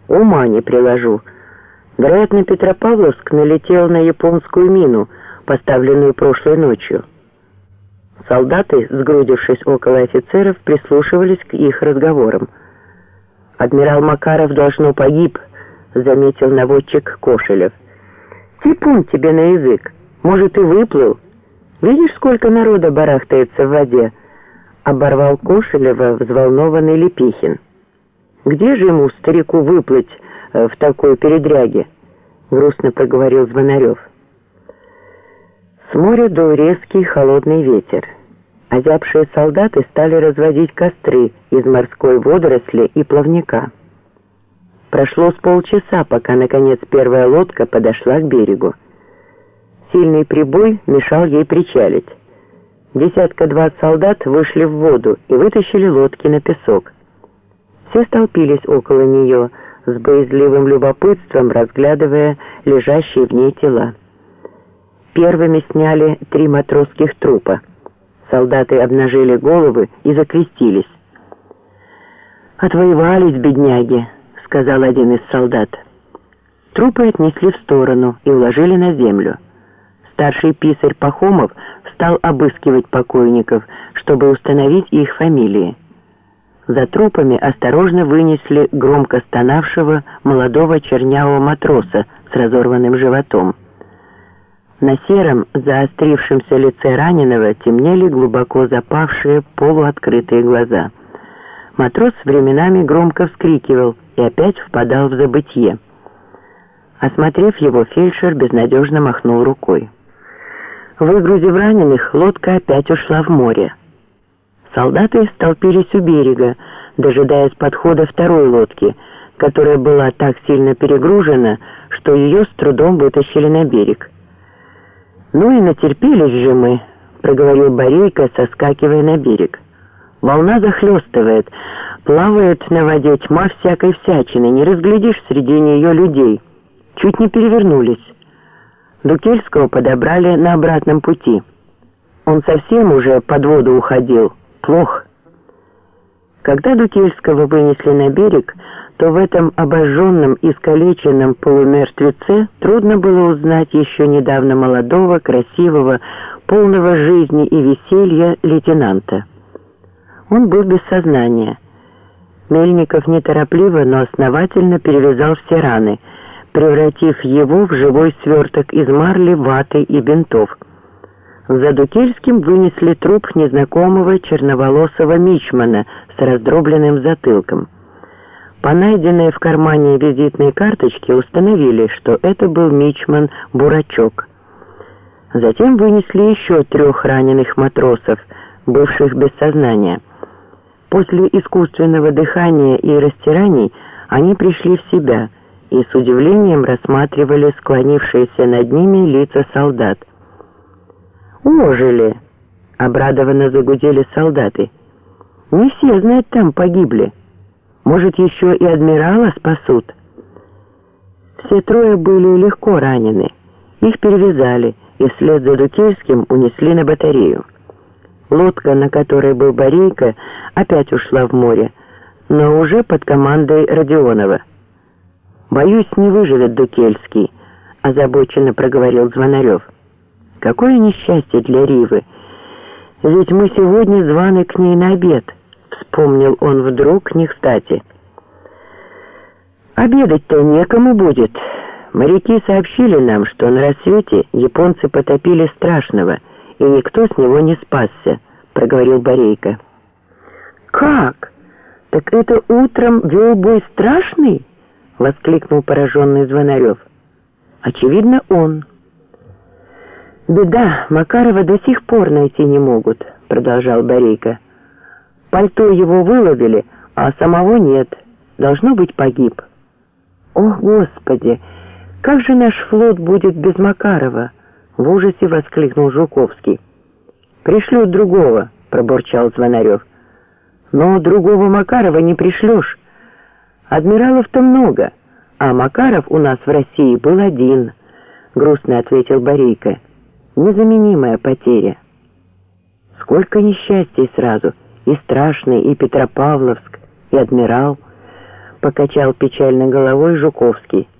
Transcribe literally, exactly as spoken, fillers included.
Ума не приложу. Вероятно, Петропавловск налетел на японскую мину, поставленную прошлой ночью. Солдаты, сгрудившись около офицеров, прислушивались к их разговорам. «Адмирал Макаров, должно, погиб», — заметил наводчик Кошелев. «Типун тебе на язык! Может, и выплыл? Видишь, сколько народа барахтается в воде?» — оборвал Кошелева взволнованный Лепихин. «Где же ему, старику, выплыть в такой передряге?» — грустно проговорил Звонарев. С моря дул резкий холодный ветер. Озябшие солдаты стали разводить костры из морской водоросли и плавника. Прошло с полчаса, пока, наконец, первая лодка подошла к берегу. Сильный прибой мешал ей причалить. Десятка-два солдат вышли в воду и вытащили лодки на песок. Все столпились около нее, с боязливым любопытством разглядывая лежащие в ней тела. Первыми сняли три матросских трупа. Солдаты обнажили головы и закрестились. «Отвоевались, бедняги», — сказал один из солдат. Трупы отнесли в сторону и уложили на землю. Старший писарь Пахомов стал обыскивать покойников, чтобы установить их фамилии. За трупами осторожно вынесли громко стонавшего молодого чернявого матроса с разорванным животом. На сером, заострившемся лице раненого темнели глубоко запавшие полуоткрытые глаза. Матрос временами громко вскрикивал и опять впадал в забытье. Осмотрев его, фельдшер безнадежно махнул рукой. Выгрузив раненых, лодка опять ушла в море. Солдаты столпились у берега, дожидаясь подхода второй лодки, которая была так сильно перегружена, что ее с трудом вытащили на берег. «Ну и натерпелись же мы», — проговорил Борейко, соскакивая на берег. «Волна захлестывает, плавает на воде тьма всякой всячины, не разглядишь среди нее людей. Чуть не перевернулись. Дукельского подобрали на обратном пути. Он совсем уже под воду уходил. Плохо». Когда Дукельского вынесли на берег, то в этом обожженном, искалеченном полумертвеце трудно было узнать еще недавно молодого, красивого, полного жизни и веселья лейтенанта. Он был без сознания. Мельников неторопливо, но основательно перевязал все раны, превратив его в живой сверток из марли, ваты и бинтов. За Дукельским вынесли труп незнакомого черноволосого мичмана с раздробленным затылком. По найденной в кармане визитной карточке установили, что это был мичман Бурачок. Затем вынесли еще трех раненых матросов, бывших без сознания. После искусственного дыхания и растираний они пришли в себя и с удивлением рассматривали склонившиеся над ними лица солдат. «Ожили!» — обрадованно загудели солдаты. «Не все, знать, там погибли. Может, еще и адмирала спасут?» Все трое были легко ранены. Их перевязали и вслед за Дукельским унесли на батарею. Лодка, на которой был Борейко, опять ушла в море, но уже под командой Родионова. «Боюсь, не выживет Дукельский», — озабоченно проговорил Звонарев. «Какое несчастье для Ривы! Ведь мы сегодня званы к ней на обед», — вспомнил он вдруг не кстати. «Обедать-то некому будет. Моряки сообщили нам, что на рассвете японцы потопили Страшного, и никто с него не спасся», — проговорил Борейко. «Как? Так это утром вел бой Страшный?» — воскликнул пораженный Звонарев. «Очевидно, он». «Беда, Макарова до сих пор найти не могут», — продолжал Борейко. «Пальто его выловили, а самого нет. Должно быть, погиб». «О, Господи! Как же наш флот будет без Макарова?» — в ужасе воскликнул Жуковский. «Пришлют другого», — пробурчал Звонарев. «Но другого Макарова не пришлешь. Адмиралов-то много, а Макаров у нас в России был один», — грустно ответил Борейко. «Незаменимая потеря». Сколько несчастий сразу, и Страшный, и Петропавловск, и адмирал. покачал печально головой Жуковский.